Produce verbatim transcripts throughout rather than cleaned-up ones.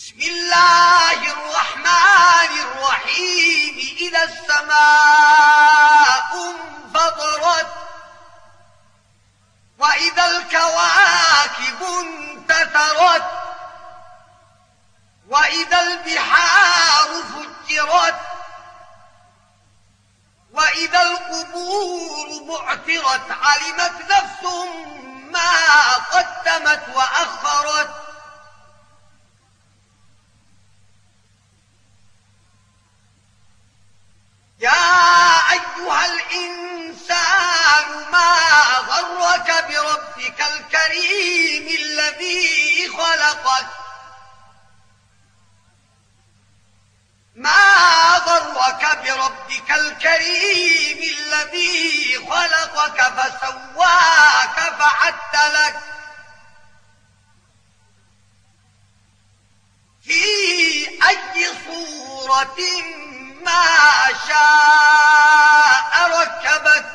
بسم الله الرحمن الرحيم. إذا السماء انفطرت وإذا الكواكب انتثرت وإذا البحار فجرت وإذا القبور بعثرت علمت نفس ما قدمت وأخرت. يا أيها الإنسان ما غرك بربك الكريم الذي خلقك ما غرك بربك الكريم الذي خلقك فسواك فعدلك في أي صورة ما شاء ركبك.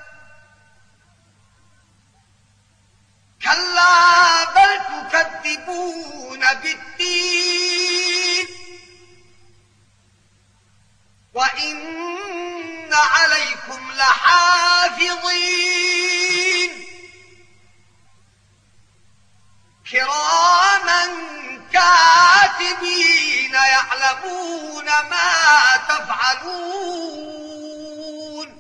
كلا بل تكذبون بالدين وإن عليكم لحافظين كراما كاتبين يعلمون ما تفعلون.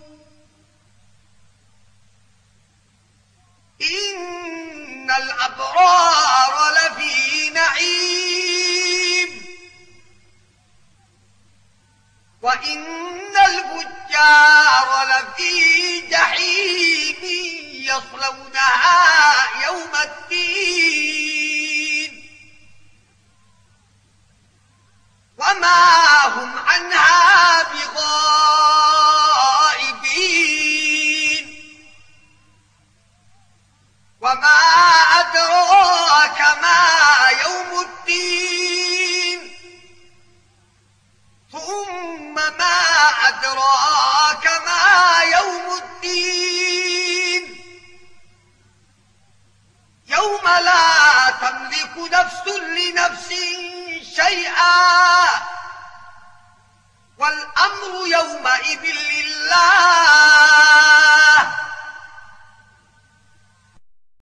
إن الأبرار لفي نعيم وإن الفجار لفي جحيم يصلونها يوم الدين وما هم عنها بغائبين. وما أدراك ما يوم الدين ثم ما أدراك ما يوم الدين يوم لا تملك نفس لنفس شيئا والأمر يومئذ لله.